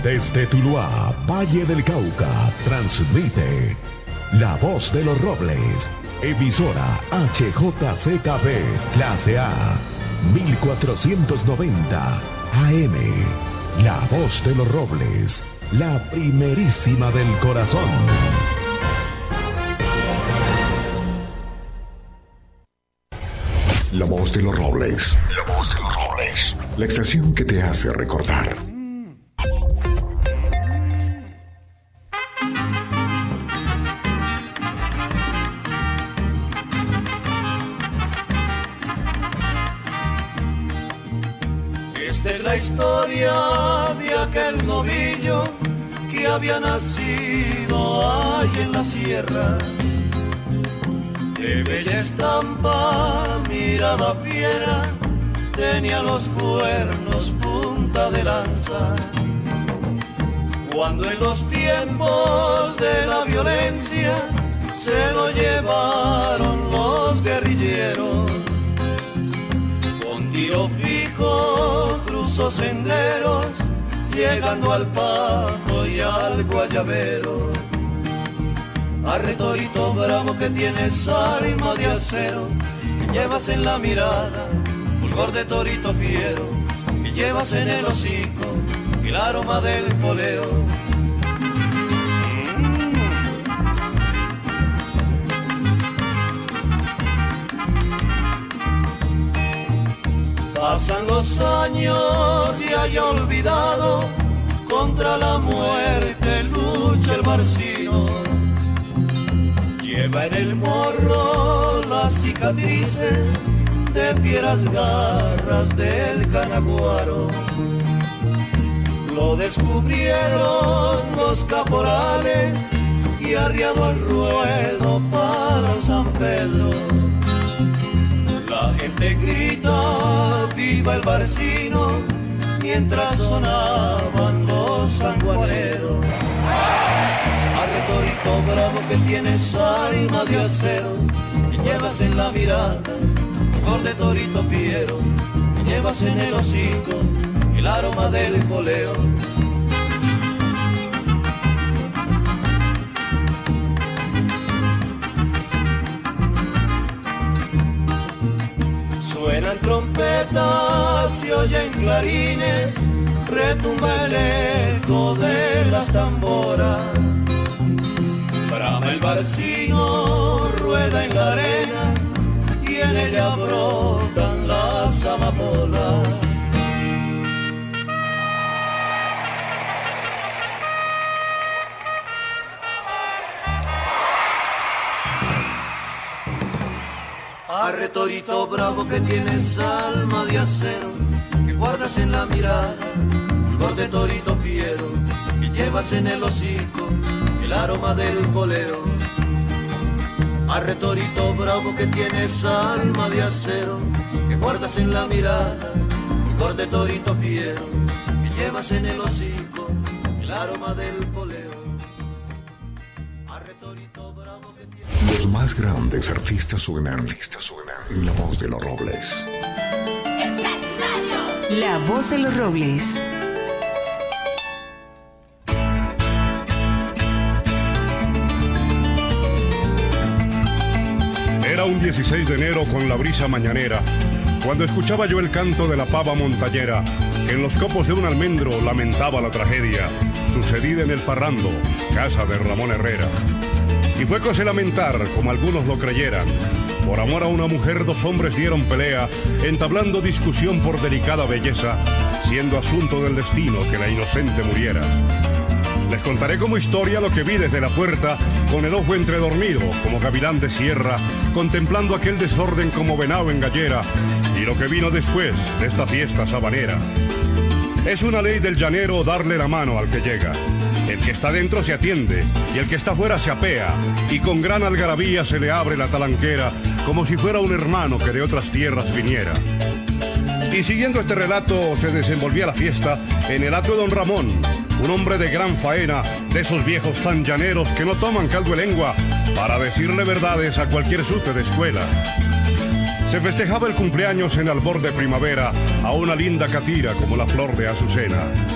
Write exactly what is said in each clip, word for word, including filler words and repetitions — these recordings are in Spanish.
Desde Tuluá, Valle del Cauca, transmite La Voz de los Robles, emisora H J C K B, clase A, mil cuatrocientos noventa A M. La Voz de los Robles, la primerísima del corazón. La Voz de los Robles. La Voz de los Robles. La estación que te hace recordar. Esta es la historia de aquel novillo que había nacido allí en la sierra. De bella estampa, mirada fiera, tenía los cuernos punta de lanza. Cuando en los tiempos de la violencia se lo llevaron los guerrilleros, con tiro fijo cruzó senderos, llegando al Pato y al Guayabero. Arre torito bravo que tienes alma de acero, que llevas en la mirada fulgor de torito fiero, que llevas en el hocico el aroma del poleo. Pasan los años y haya olvidado, contra la muerte lucha el barcino. Lleva en el morro las cicatrices de fieras garras del Canaguaro. Lo descubrieron los caporales y arriado al ruedo para San Pedro. La gente grita viva el barcino mientras sonaban los sanguaneros. Arre torito bravo que tienes alma de acero, que llevas en la mirada fulgor de torito fiero, que llevas en el hocico el aroma del poleo. Suenan trompetas, se oyen clarines, retumba el eco de las tamboras. Brama el barcino, rueda en la arena y en ella brotan las amapolas. Arre torito bravo que tienes alma de acero, que guardas en la mirada fulgor de torito fiero, que llevas en el hocico el aroma del poleo. Arre torito bravo que tienes alma de acero, que guardas en la mirada fulgor de torito fiero, que llevas en el hocico el aroma del poleo. Arre torito bravo que tienes... Los más grandes artistas suenan, artistas suenan en La Voz de los Robles. Esta es radio. La Voz de los Robles. Era un dieciséis de enero con la brisa mañanera, cuando escuchaba yo el canto de la pava montañera, que en los copos de un almendro lamentaba la tragedia sucedida en el Parrando, casa de Ramón Herrera. Y fue cosa lamentar, como algunos lo creyeran. Por amor a una mujer dos hombres dieron pelea, entablando discusión por delicada belleza, siendo asunto del destino que la inocente muriera. Les contaré como historia lo que vi desde la puerta, con el ojo entredormido, como gavilán de sierra, contemplando aquel desorden como venado en gallera, y lo que vino después de esta fiesta sabanera. Es una ley del llanero darle la mano al que llega. El que está dentro se atiende, y el que está fuera se apea, y con gran algarabía se le abre la talanquera, como si fuera un hermano que de otras tierras viniera. Y siguiendo este relato se desenvolvía la fiesta en el atrio de don Ramón, un hombre de gran faena, de esos viejos tan llaneros que no toman caldo de lengua para decirle verdades a cualquier sute de escuela. Se festejaba el cumpleaños en albor de primavera a una linda catira como la flor de azucena. Y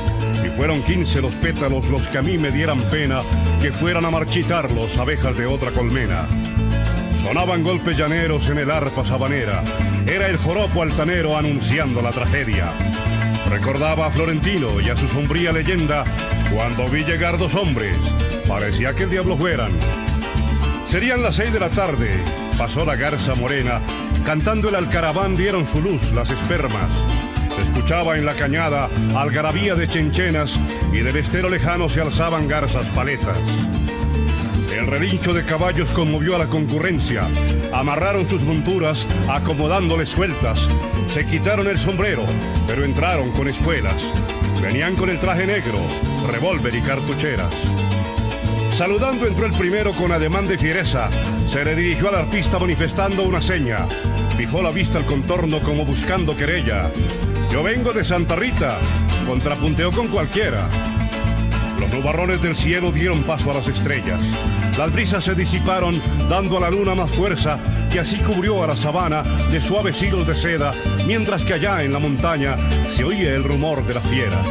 fueron quince los pétalos los que a mí me dieran pena que fueran a marchitarlos abejas de otra colmena. Sonaban golpes llaneros en el arpa sabanera, era el joropo altanero anunciando la tragedia. Recordaba a Florentino y a su sombría leyenda, cuando vi llegar dos hombres, parecía que el diablo fueran. Serían las seis de la tarde, pasó la garza morena, cantando el alcaraván dieron su luz las espermas. Se escuchaba en la cañada algarabía de chenchenas y del estero lejano se alzaban garzas paletas. El relincho de caballos conmovió a la concurrencia, amarraron sus monturas acomodándoles sueltas, se quitaron el sombrero, pero entraron con espuelas. Venían con el traje negro, revólver y cartucheras. Saludando entró el primero con ademán de fiereza, se le dirigió al arpista manifestando una seña, fijó la vista al contorno como buscando querella. Yo vengo de Santa Rita, contrapunteó con cualquiera. Los nubarrones del cielo dieron paso a las estrellas. Las brisas se disiparon, dando a la luna más fuerza, que así cubrió a la sabana de suaves hilos de seda, mientras que allá en la montaña se oía el rumor de las fieras.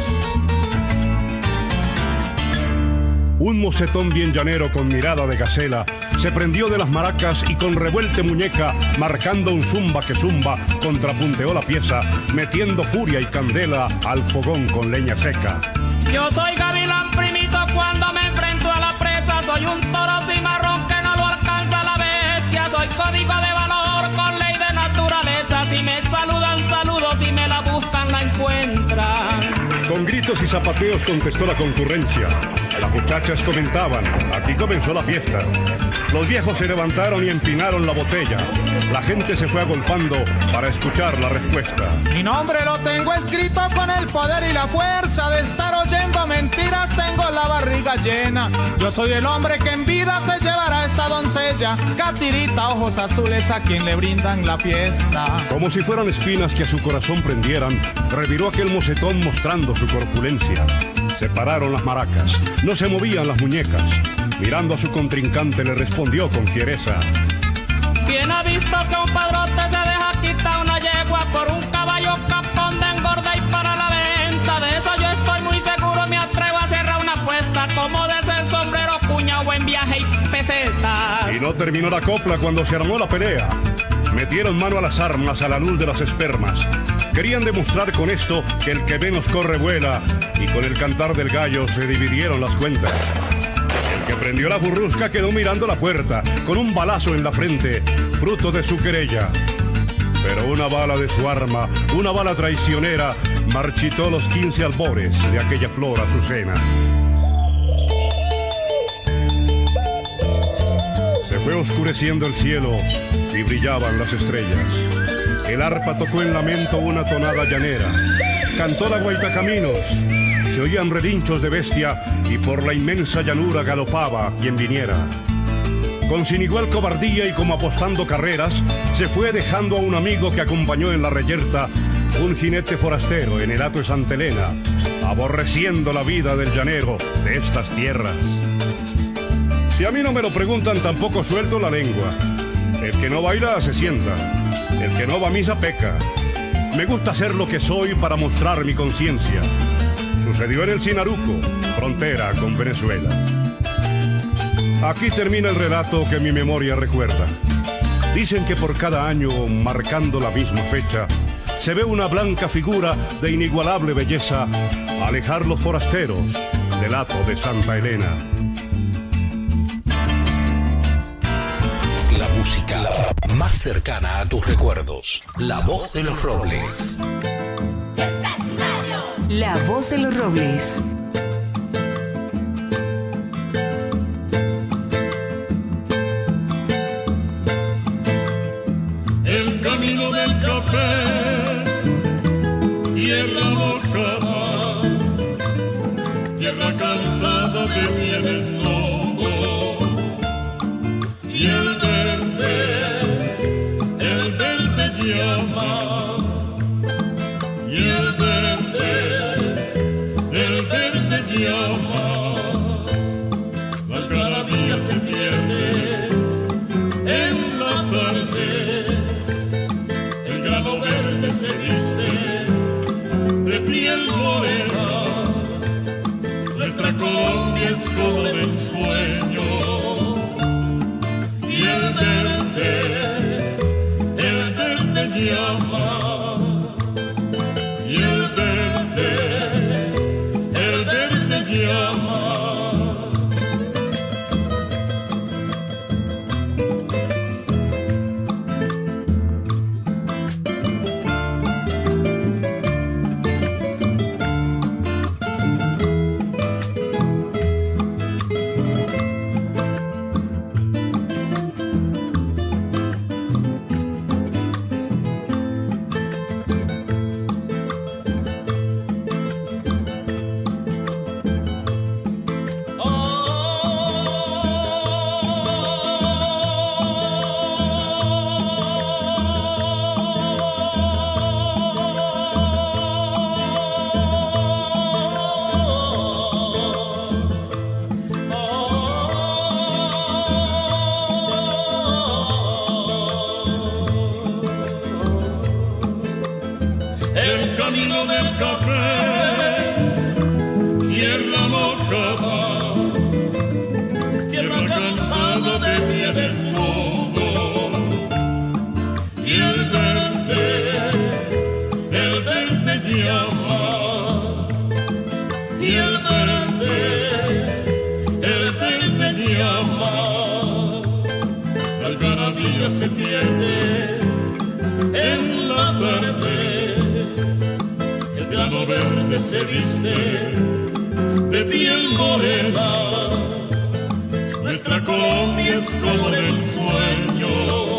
Un mocetón bien llanero con mirada de gacela se prendió de las maracas y con revuelte muñeca, marcando un zumba que zumba, contrapunteó la pieza, metiendo furia y candela al fogón con leña seca. Yo soy gavilán primito cuando me enfrento a la presa, soy un toro cimarrón que no lo alcanza la bestia, soy código de valor con ley de naturaleza, si me saludan saludo, si me la buscan la encuentran. Con gritos y zapateos contestó la concurrencia. Las muchachas comentaban, aquí comenzó la fiesta. Los viejos se levantaron y empinaron la botella. La gente se fue agolpando para escuchar la respuesta. Mi nombre lo tengo escrito con el poder y la fuerza de estar oyendo mentiras, tengo la barriga llena. Yo soy el hombre que en vida te llevará esta doncella, catirita, ojos azules, a quien le brindan la fiesta. Como si fueran espinas que a su corazón prendieran, reviró aquel mocetón mostrando su corpulencia. Se pararon las maracas, no se movían las muñecas. Mirando a su contrincante le respondió con fiereza. ¿Quién ha visto que un padrote se deja quitar una yegua por un caballo capón de engorda y para la venta? De eso yo estoy muy seguro, me atrevo a cerrar una apuesta, como de ser sombrero, cuña, buen viaje y pesetas. Y no terminó la copla cuando se armó la pelea. Metieron mano a las armas a la luz de las espermas. Querían demostrar con esto que el que menos corre vuela, y con el cantar del gallo se dividieron las cuentas. El que prendió la burrusca quedó mirando la puerta, con un balazo en la frente, fruto de su querella. Pero una bala de su arma, una bala traicionera, marchitó los quince albores de aquella flor azucena. Se fue oscureciendo el cielo y brillaban las estrellas. El arpa tocó en lamento una tonada llanera. Cantó la guaitacaminos. Se oían relinchos de bestia y por la inmensa llanura galopaba quien viniera. Con sin igual cobardía y como apostando carreras, se fue dejando a un amigo que acompañó en la reyerta, un jinete forastero en el hato de Santa Elena, aborreciendo la vida del llanero de estas tierras. Si a mí no me lo preguntan, tampoco suelto la lengua. El que no baila se sienta, el que no va a misa peca. Me gusta ser lo que soy para mostrar mi conciencia. Sucedió en el Sinaruco, frontera con Venezuela. Aquí termina el relato que mi memoria recuerda. Dicen que por cada año, marcando la misma fecha, se ve una blanca figura de inigualable belleza alejar los forasteros del hato de Santa Elena. La música más cercana a tus recuerdos. La voz de los Robles. La voz de los Robles. El camino del café, tierra mojada, tierra cansada de pie desnudo, y el verde, el verde llama, y el verde, el verde llama, la algarabía se pierde en la tarde. El grano verde se viste de piel morena Colombia es como del sueño, y el verde, el verde llama, y el verde, el verde llama. Se pierde en la tarde, el grano verde se viste de piel morena. Nuestra Colombia es como el sueño,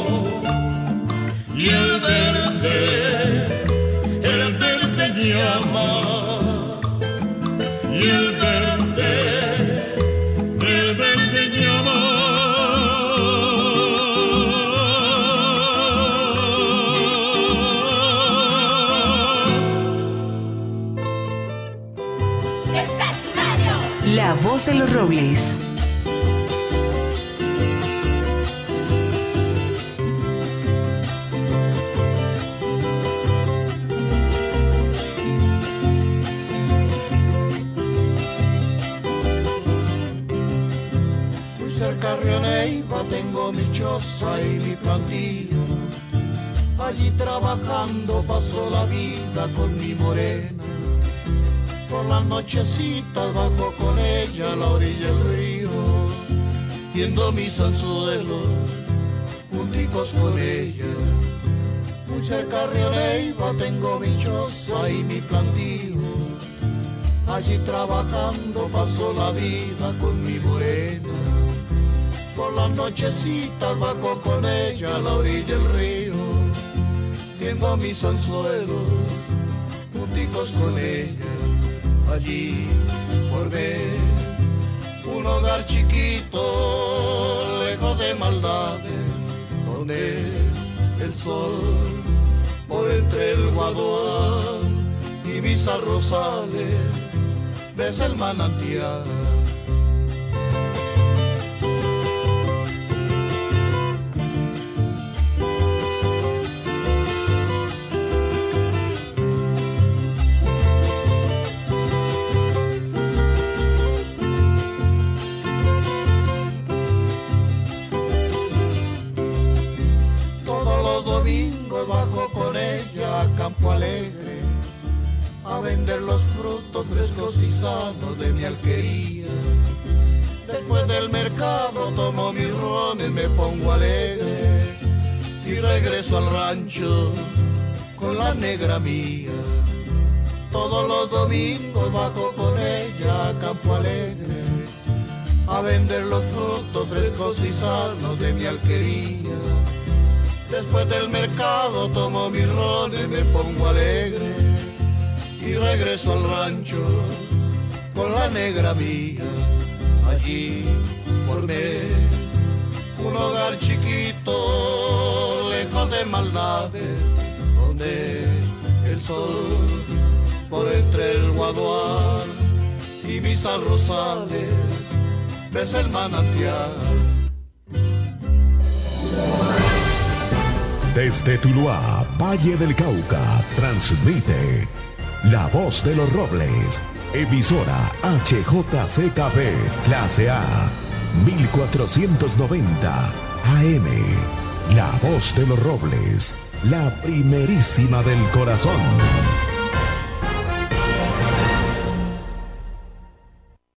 y el verde, el verde llama, y el verde, el verde llama. La voz de los robles. Muy cerca de Neiva tengo mi choza y mi plantilla. Allí trabajando paso la vida con mi morena. Por las nochecitas bajo con ella a la orilla del río, viendo mis anzuelos junticos con ella. Muy cerca de Neiva tengo mi choza y mi plantío. Allí trabajando paso la vida con mi morena. Por las nochecitas bajo con ella a la orilla del río, viendo mis anzuelos junticos con ella. Allí formé un hogar chiquito, lejos de maldades, donde el sol por entre el guadual y mis arrozales besa el manantial. Bajo con ella a Campo Alegre a vender los frutos frescos y sanos de mi alquería. Después del mercado tomo mis rones, me pongo alegre y regreso al rancho con la negra mía. Todos los domingos bajo con ella a Campo Alegre a vender los frutos frescos y sanos de mi alquería. Después del mercado tomo mis rones, me pongo alegre y regreso al rancho con la negra mía. Allí formé un hogar chiquito, lejos de maldades, donde el sol por entre el guadual y mis arrozales besa el manantial. Desde Tuluá, Valle del Cauca, transmite La Voz de los Robles. Emisora H J C K B, clase A, mil cuatrocientos noventa A M. La Voz de los Robles, la primerísima del corazón.